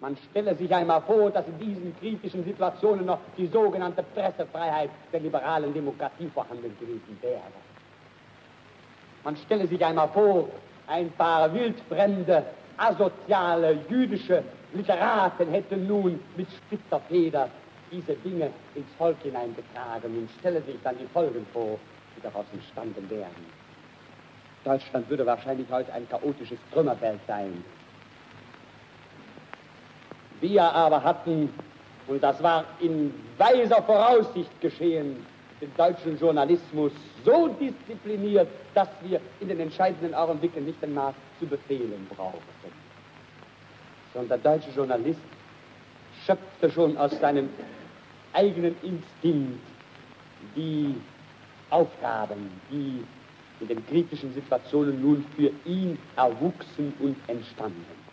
Man stelle sich einmal vor, dass in diesen kritischen Situationen noch die sogenannte Pressefreiheit der liberalen Demokratie vorhanden gewesen wäre. Man stelle sich einmal vor, ein paar wildfremde, asoziale, jüdische Literaten hätten nun mit spitzer Feder diese Dinge ins Volk hineingetragen und stelle sich dann die Folgen vor, die daraus entstanden wären. Deutschland würde wahrscheinlich heute ein chaotisches Trümmerfeld sein. Wir aber hatten, und das war in weiser Voraussicht geschehen, den deutschen Journalismus so diszipliniert, dass wir in den entscheidenden Augenblicken nicht einmal zu befehlen brauchten. Sondern der deutsche Journalist schöpfte schon aus seinem eigenen Instinkt die Aufgaben, die in den kritischen Situationen nun für ihn erwuchsen und entstanden.